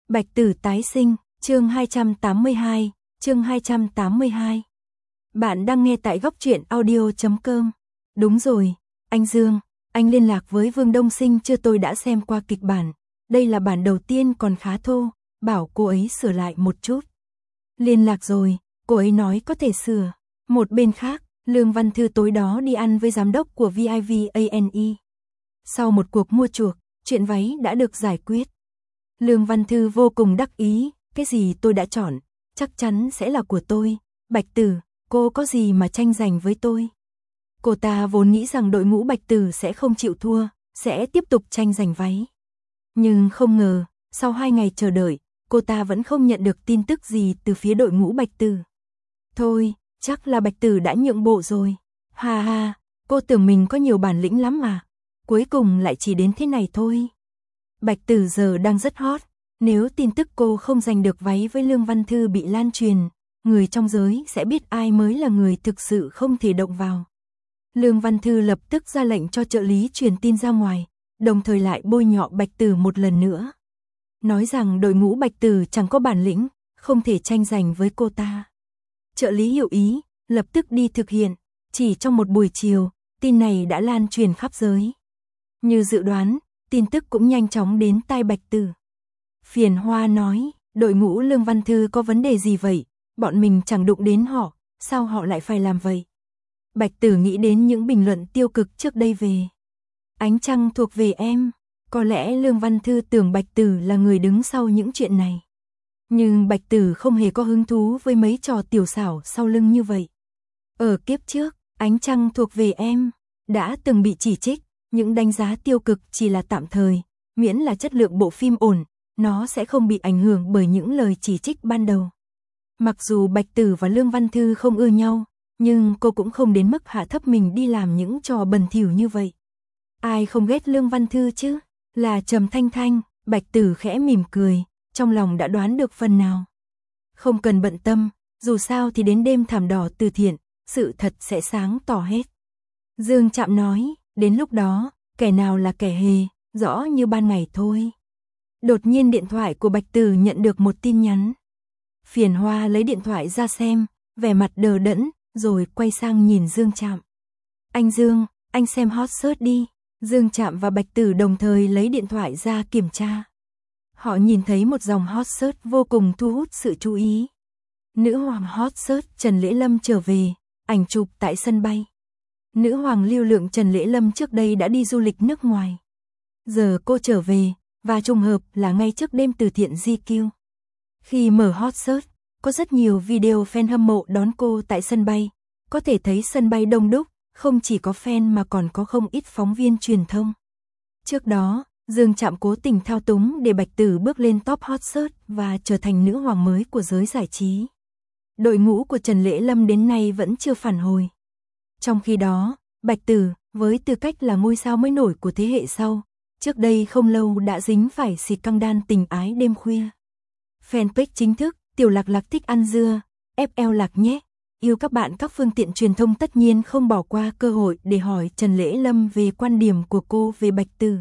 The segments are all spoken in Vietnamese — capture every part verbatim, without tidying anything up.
Bạch Tử tái sinh, chương hai trăm tám mươi hai, chương hai trăm tám mươi hai. Bạn đang nghe tại góc truyện audio chấm com. Đúng rồi, anh Dương, anh liên lạc với Vương Đông Sinh chưa? Tôi đã xem qua kịch bản, đây là bản đầu tiên còn khá thô, bảo cô ấy sửa lại một chút. Liên lạc rồi, cô ấy nói có thể sửa. Một bên khác, Lương Văn Thư tối đó đi ăn với giám đốc của vê i vê a en e. Sau một cuộc mua chuộc, chuyện váy đã được giải quyết. Lương Văn Thư vô cùng đắc ý, cái gì tôi đã chọn, chắc chắn sẽ là của tôi. Bạch Tử, cô có gì mà tranh giành với tôi? Cô ta vốn nghĩ rằng đội ngũ Bạch Tử sẽ không chịu thua, sẽ tiếp tục tranh giành váy. Nhưng không ngờ, sau hai ngày chờ đợi, cô ta vẫn không nhận được tin tức gì từ phía đội ngũ Bạch Tử. Thôi, chắc là Bạch Tử đã nhượng bộ rồi. Ha ha, cô tưởng mình có nhiều bản lĩnh lắm mà. Cuối cùng lại chỉ đến thế này thôi. Bạch Tử giờ đang rất hot, nếu tin tức cô không giành được váy với Lương Văn Thư bị lan truyền, người trong giới sẽ biết ai mới là người thực sự không thể động vào. Lương Văn Thư lập tức ra lệnh cho trợ lý truyền tin ra ngoài, đồng thời lại bôi nhọ Bạch Tử một lần nữa. Nói rằng đội ngũ Bạch Tử chẳng có bản lĩnh, không thể tranh giành với cô ta. Trợ lý hiểu ý, lập tức đi thực hiện, chỉ trong một buổi chiều, tin này đã lan truyền khắp giới. Như dự đoán, tin tức cũng nhanh chóng đến tai Bạch Tử. Phiền Hoa nói, đội ngũ Lương Văn Thư có vấn đề gì vậy? Bọn mình chẳng đụng đến họ, sao họ lại phải làm vậy? Bạch Tử nghĩ đến những bình luận tiêu cực trước đây về Ánh Trăng thuộc về em. Có lẽ Lương Văn Thư tưởng Bạch Tử là người đứng sau những chuyện này. Nhưng Bạch Tử không hề có hứng thú với mấy trò tiểu xảo sau lưng như vậy. Ở kiếp trước, Ánh Trăng thuộc về em đã từng bị chỉ trích, những đánh giá tiêu cực chỉ là tạm thời, miễn là chất lượng bộ phim ổn, nó sẽ không bị ảnh hưởng bởi những lời chỉ trích ban đầu. Mặc dù Bạch Tử và Lương Văn Thư không ưa nhau, nhưng cô cũng không đến mức hạ thấp mình đi làm những trò bẩn thỉu như vậy. Ai không ghét Lương Văn Thư chứ? Là Trầm Thanh Thanh. Bạch Tử khẽ mỉm cười, trong lòng đã đoán được phần nào. Không cần bận tâm, dù sao thì đến đêm thảm đỏ từ thiện, sự thật sẽ sáng tỏ hết. Dương Trạm nói, đến lúc đó, kẻ nào là kẻ hề, rõ như ban ngày thôi. Đột nhiên điện thoại của Bạch Tử nhận được một tin nhắn. Phiền Hoa lấy điện thoại ra xem, vẻ mặt đờ đẫn, rồi quay sang nhìn Dương Trạm. Anh Dương, anh xem hot search đi. Dương Trạm và Bạch Tử đồng thời lấy điện thoại ra kiểm tra. Họ nhìn thấy một dòng hot search vô cùng thu hút sự chú ý. Nữ hoàng hot search Trần Lễ Lâm trở về, ảnh chụp tại sân bay. Nữ hoàng lưu lượng Trần Lễ Lâm trước đây đã đi du lịch nước ngoài. Giờ cô trở về, và trùng hợp là ngay trước đêm từ thiện giê quy. Khi mở hot search, có rất nhiều video fan hâm mộ đón cô tại sân bay. Có thể thấy sân bay đông đúc, không chỉ có fan mà còn có không ít phóng viên truyền thông. Trước đó, Dương Trạm cố tình thao túng để Bạch Tử bước lên top hot search và trở thành nữ hoàng mới của giới giải trí. Đội ngũ của Trần Lễ Lâm đến nay vẫn chưa phản hồi. Trong khi đó, Bạch Tử, với tư cách là ngôi sao mới nổi của thế hệ sau, trước đây không lâu đã dính phải xịt căng đan tình ái đêm khuya. Fanpage chính thức, Tiểu Lạc Lạc thích ăn dưa, ép lờ Lạc nhé. Yêu các bạn, các phương tiện truyền thông tất nhiên không bỏ qua cơ hội để hỏi Trần Lễ Lâm về quan điểm của cô về Bạch Tử.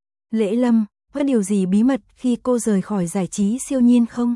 Lễ Lâm, có điều gì bí mật khi cô rời khỏi giải trí siêu nhiên không?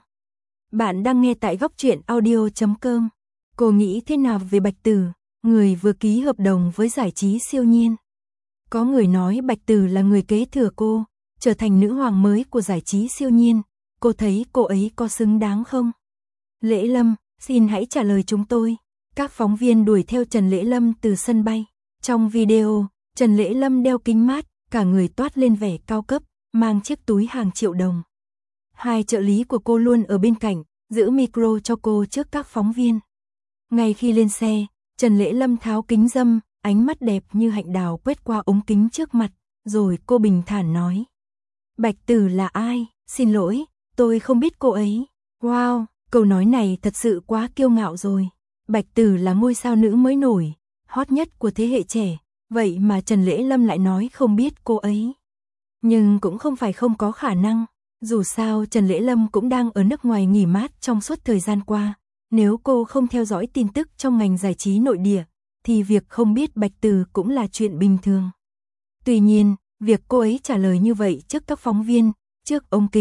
Bạn đang nghe tại góc truyện audio chấm com. Cô nghĩ thế nào về Bạch Tử, người vừa ký hợp đồng với giải trí siêu nhiên? Có người nói Bạch Tử là người kế thừa cô, trở thành nữ hoàng mới của giải trí siêu nhiên. Cô thấy cô ấy có xứng đáng không? Lễ Lâm, xin hãy trả lời chúng tôi. Các phóng viên đuổi theo Trần Lễ Lâm từ sân bay. Trong video, Trần Lễ Lâm đeo kính mát, cả người toát lên vẻ cao cấp, mang chiếc túi hàng triệu đồng. Hai trợ lý của cô luôn ở bên cạnh, giữ micro cho cô trước các phóng viên. Ngay khi lên xe, Trần Lễ Lâm tháo kính râm, ánh mắt đẹp như hạnh đào quét qua ống kính trước mặt, rồi cô bình thản nói. Bạch Tử là ai? Xin lỗi, tôi không biết cô ấy. Wow, câu nói này thật sự quá kiêu ngạo rồi. Bạch Tử là ngôi sao nữ mới nổi, hot nhất của thế hệ trẻ, vậy mà Trần Lễ Lâm lại nói không biết cô ấy. Nhưng cũng không phải không có khả năng, dù sao Trần Lễ Lâm cũng đang ở nước ngoài nghỉ mát trong suốt thời gian qua. Nếu cô không theo dõi tin tức trong ngành giải trí nội địa, thì việc không biết Bạch Tử cũng là chuyện bình thường. Tuy nhiên, việc cô ấy trả lời như vậy trước các phóng viên, trước ống kính,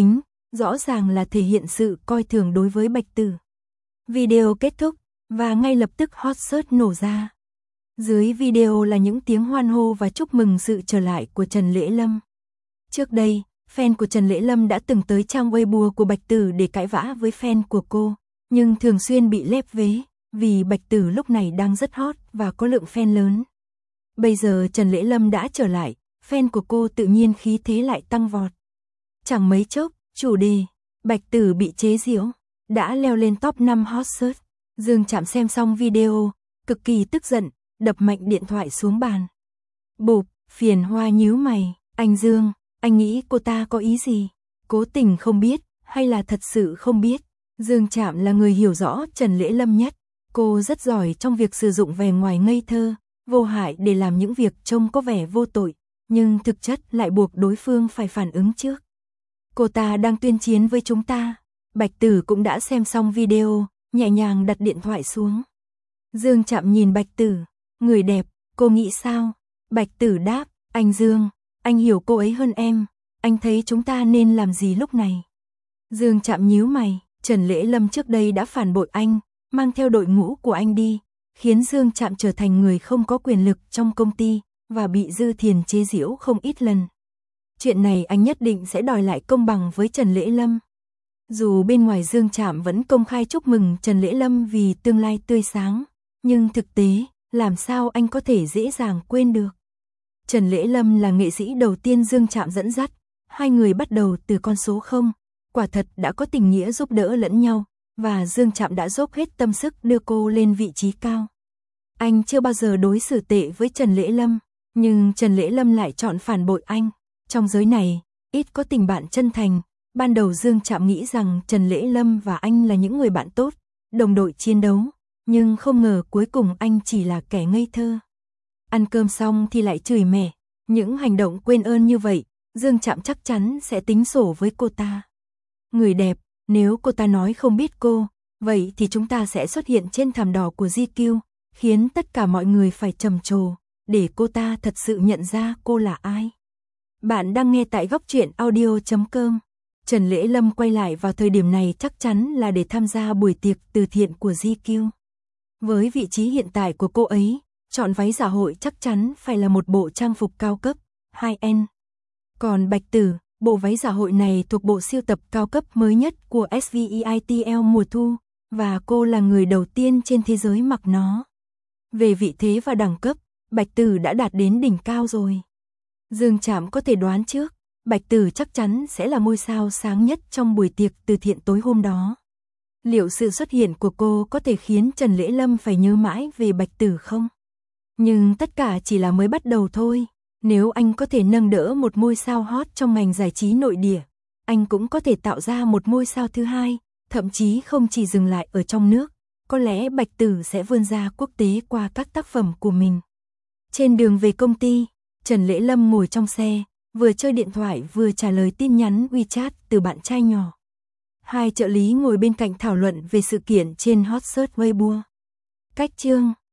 rõ ràng là thể hiện sự coi thường đối với Bạch Tử. Video kết thúc, và ngay lập tức hot search nổ ra. Dưới video là những tiếng hoan hô và chúc mừng sự trở lại của Trần Lễ Lâm. Trước đây, fan của Trần Lễ Lâm đã từng tới trang Weibo của Bạch Tử để cãi vã với fan của cô, nhưng thường xuyên bị lép vế, vì Bạch Tử lúc này đang rất hot và có lượng fan lớn. Bây giờ Trần Lễ Lâm đã trở lại, fan của cô tự nhiên khí thế lại tăng vọt. Chẳng mấy chốc, chủ đề Bạch Tử bị chế giễu đã leo lên top năm hot search. Dương Trạm xem xong video, cực kỳ tức giận, đập mạnh điện thoại xuống bàn. Bụp, Phiền Hoa nhíu mày, anh Dương, anh nghĩ cô ta có ý gì? Cố tình không biết, hay là thật sự không biết? Dương Trạm là người hiểu rõ Trần Lễ Lâm nhất. Cô rất giỏi trong việc sử dụng vẻ ngoài ngây thơ, vô hại để làm những việc trông có vẻ vô tội, nhưng thực chất lại buộc đối phương phải phản ứng trước. Cô ta đang tuyên chiến với chúng ta. Bạch Tử cũng đã xem xong video, nhẹ nhàng đặt điện thoại xuống. Dương Trạm nhìn Bạch Tử, người đẹp, cô nghĩ sao? Bạch Tử đáp, anh Dương, anh hiểu cô ấy hơn em, anh thấy chúng ta nên làm gì lúc này? Dương Trạm nhíu mày, Trần Lễ Lâm trước đây đã phản bội anh, mang theo đội ngũ của anh đi, khiến Dương Trạm trở thành người không có quyền lực trong công ty, và bị Dư Thiền chế giễu không ít lần. Chuyện này anh nhất định sẽ đòi lại công bằng với Trần Lễ Lâm. Dù bên ngoài Dương Trạm vẫn công khai chúc mừng Trần Lễ Lâm vì tương lai tươi sáng, nhưng thực tế, làm sao anh có thể dễ dàng quên được. Trần Lễ Lâm là nghệ sĩ đầu tiên Dương Trạm dẫn dắt, hai người bắt đầu từ con số không, quả thật đã có tình nghĩa giúp đỡ lẫn nhau, và Dương Trạm đã dốc hết tâm sức đưa cô lên vị trí cao. Anh chưa bao giờ đối xử tệ với Trần Lễ Lâm, nhưng Trần Lễ Lâm lại chọn phản bội anh. Trong giới này, ít có tình bạn chân thành. Ban đầu Dương Trạm nghĩ rằng Trần Lễ Lâm và anh là những người bạn tốt, đồng đội chiến đấu, nhưng không ngờ cuối cùng anh chỉ là kẻ ngây thơ. Ăn cơm xong thì lại chửi mẹ, những hành động quên ơn như vậy, Dương Trạm chắc chắn sẽ tính sổ với cô ta. Người đẹp, nếu cô ta nói không biết cô, vậy thì chúng ta sẽ xuất hiện trên thảm đỏ của giê quy, khiến tất cả mọi người phải trầm trồ, để cô ta thật sự nhận ra cô là ai. Bạn đang nghe tại góc truyện audio chấm com. Trần Lễ Lâm quay lại vào thời điểm này chắc chắn là để tham gia buổi tiệc từ thiện của giê quy. Với vị trí hiện tại của cô ấy, chọn váy dạ hội chắc chắn phải là một bộ trang phục cao cấp, high-end. Còn Bạch Tử, bộ váy dạ hội này thuộc bộ siêu tập cao cấp mới nhất của ét vê i tê lờ mùa thu, và cô là người đầu tiên trên thế giới mặc nó. Về vị thế và đẳng cấp, Bạch Tử đã đạt đến đỉnh cao rồi. Dương Trạm có thể đoán trước, Bạch Tử chắc chắn sẽ là ngôi sao sáng nhất trong buổi tiệc từ thiện tối hôm đó. Liệu sự xuất hiện của cô có thể khiến Trần Lễ Lâm phải nhớ mãi về Bạch Tử không? Nhưng tất cả chỉ là mới bắt đầu thôi. Nếu anh có thể nâng đỡ một ngôi sao hot trong ngành giải trí nội địa, anh cũng có thể tạo ra một ngôi sao thứ hai, thậm chí không chỉ dừng lại ở trong nước. Có lẽ Bạch Tử sẽ vươn ra quốc tế qua các tác phẩm của mình. Trên đường về công ty, Trần Lễ Lâm ngồi trong xe, vừa chơi điện thoại vừa trả lời tin nhắn WeChat từ bạn trai nhỏ. Hai trợ lý ngồi bên cạnh thảo luận về sự kiện trên hot search Weibo. Cách chương